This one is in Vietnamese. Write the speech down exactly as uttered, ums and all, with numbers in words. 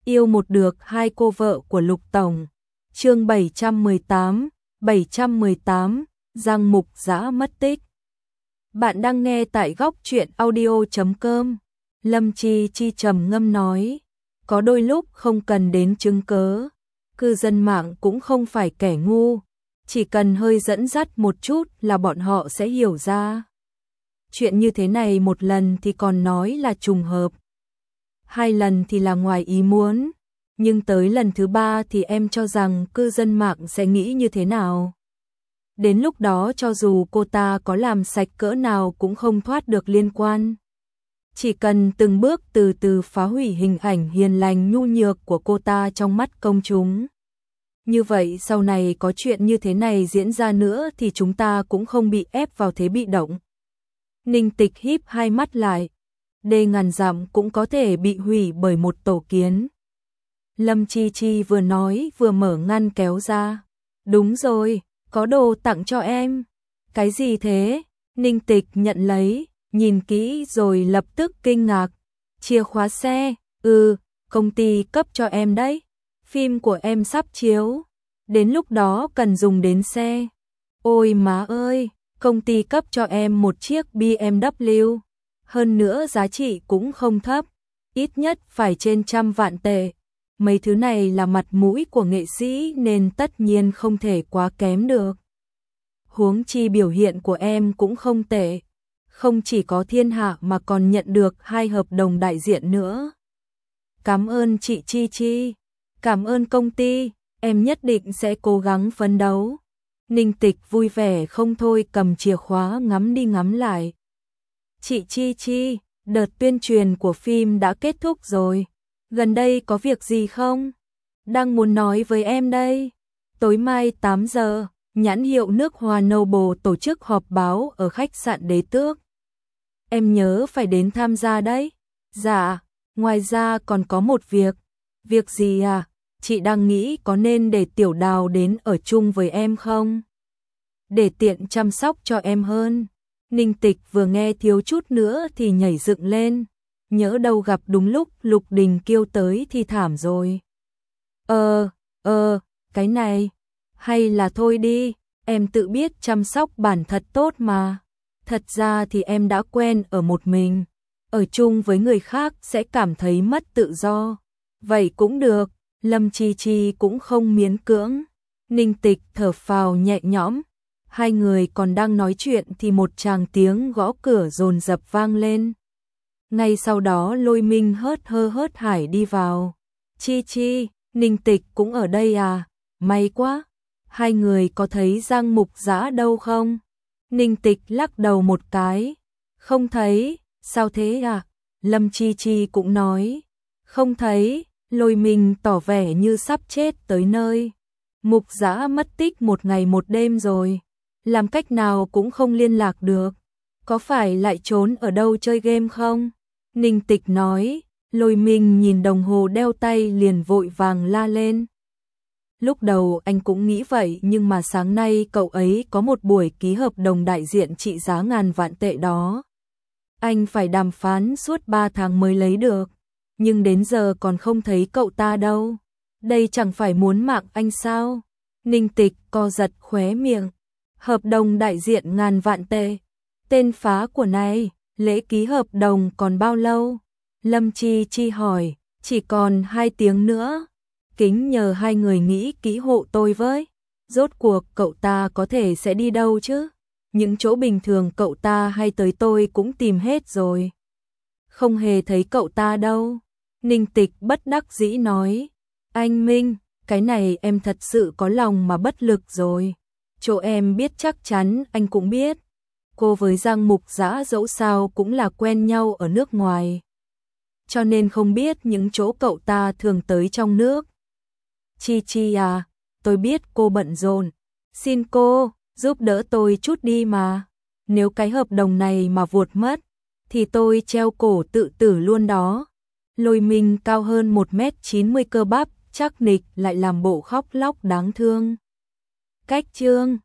Yêu một được hai cô vợ của Lục Tổng. Chương bảy trăm mười tám, bảy trăm mười tám, Giang Mục Dã mất tích. Bạn đang nghe tại góc truyện audio chấm com. Lâm Chi Chi trầm ngâm nói, có đôi lúc không cần đến chứng cớ, cư dân mạng cũng không phải kẻ ngu, chỉ cần hơi dẫn dắt một chút là bọn họ sẽ hiểu ra. Chuyện như thế này một lần thì còn nói là trùng hợp, hai lần thì là ngoài ý muốn, nhưng tới lần thứ ba thì em cho rằng cư dân mạng sẽ nghĩ như thế nào? Đến lúc đó cho dù cô ta có làm sạch cỡ nào cũng không thoát được liên quan. Chỉ cần từng bước từ từ phá hủy hình ảnh hiền lành nhu nhược của cô ta trong mắt công chúng. Như vậy sau này có chuyện như thế này diễn ra nữa thì chúng ta cũng không bị ép vào thế bị động. Ninh Tịch híp hai mắt lại, đê ngàn dặm cũng có thể bị hủy bởi một tổ kiến. Lâm Chi Chi vừa nói vừa mở ngăn kéo ra. Đúng rồi, có đồ tặng cho em. Cái gì thế? Ninh Tịch nhận lấy, nhìn kỹ rồi lập tức kinh ngạc. Chìa khóa xe, ừ, công ty cấp cho em đấy. Phim của em sắp chiếu, đến lúc đó cần dùng đến xe. Ôi má ơi, công ty cấp cho em một chiếc bê em vê, hơn nữa giá trị cũng không thấp, ít nhất phải trên trăm vạn tệ. Mấy thứ này là mặt mũi của nghệ sĩ nên tất nhiên không thể quá kém được. Huống chi biểu hiện của em cũng không tệ, không chỉ có thiên hạ mà còn nhận được hai hợp đồng đại diện nữa. Cảm ơn chị Chi Chi, cảm ơn công ty, em nhất định sẽ cố gắng phấn đấu. Ninh Tịch vui vẻ không thôi cầm chìa khóa ngắm đi ngắm lại. Chị Chi Chi, đợt tuyên truyền của phim đã kết thúc rồi. Gần đây có việc gì không? Đang muốn nói với em đây. Tối mai tám giờ, nhãn hiệu nước Hoa Noble tổ chức họp báo ở khách sạn Đế Tước. Em nhớ phải đến tham gia đấy. Dạ, ngoài ra còn có một việc. Việc gì à? Chị đang nghĩ có nên để Tiểu Đào đến ở chung với em không? Để tiện chăm sóc cho em hơn. Ninh Tịch vừa nghe thiếu chút nữa thì nhảy dựng lên. Nhỡ đâu gặp đúng lúc Lục Đình Kiêu tới thì thảm rồi. Ờ, ờ, cái này, hay là thôi đi, em tự biết chăm sóc bản thật tốt mà. Thật ra thì em đã quen ở một mình, ở chung với người khác sẽ cảm thấy mất tự do. Vậy cũng được, Lâm Chi Chi cũng không miễn cưỡng. Ninh Tịch thở phào nhẹ nhõm. Hai người còn đang nói chuyện thì một tràng tiếng gõ cửa dồn dập vang lên. Ngay sau đó Lôi Minh hớt hơ hớt hải đi vào. Chi Chi, Ninh Tịch cũng ở đây à? May quá. Hai người có thấy Giang Mục Dã đâu không? Ninh Tịch lắc đầu một cái. Không thấy, sao thế à? Lâm Chi Chi cũng nói. Không thấy, Lôi Minh tỏ vẻ như sắp chết tới nơi. Mục Dã mất tích một ngày một đêm rồi. Làm cách nào cũng không liên lạc được. Có phải lại trốn ở đâu chơi game không? Ninh Tịch nói. Lôi Minh nhìn đồng hồ đeo tay liền vội vàng la lên. Lúc đầu anh cũng nghĩ vậy nhưng mà sáng nay cậu ấy có một buổi ký hợp đồng đại diện trị giá ngàn vạn tệ đó. Anh phải đàm phán suốt ba tháng mới lấy được. Nhưng đến giờ còn không thấy cậu ta đâu. Đây chẳng phải muốn mạng anh sao? Ninh Tịch co giật khóe miệng. Hợp đồng đại diện ngàn vạn tệ. Tên phá của này, lễ ký hợp đồng còn bao lâu? Lâm Chi Chi hỏi, chỉ còn hai tiếng nữa. Kính nhờ hai người nghĩ kỹ hộ tôi với. Rốt cuộc cậu ta có thể sẽ đi đâu chứ? Những chỗ bình thường cậu ta hay tới tôi cũng tìm hết rồi. Không hề thấy cậu ta đâu. Ninh Tịch bất đắc dĩ nói. Anh Minh, cái này em thật sự có lòng mà bất lực rồi. Chỗ em biết chắc chắn anh cũng biết. Cô với Giang Mục Dã dẫu sao cũng là quen nhau ở nước ngoài. Cho nên không biết những chỗ cậu ta thường tới trong nước. Chi Chi à, tôi biết cô bận rộn. Xin cô, giúp đỡ tôi chút đi mà. Nếu cái hợp đồng này mà vuột mất, thì tôi treo cổ tự tử luôn đó. Lôi Minh cao hơn một mét chín mươi cơ bắp, chắc nịch lại làm bộ khóc lóc đáng thương. Cách chương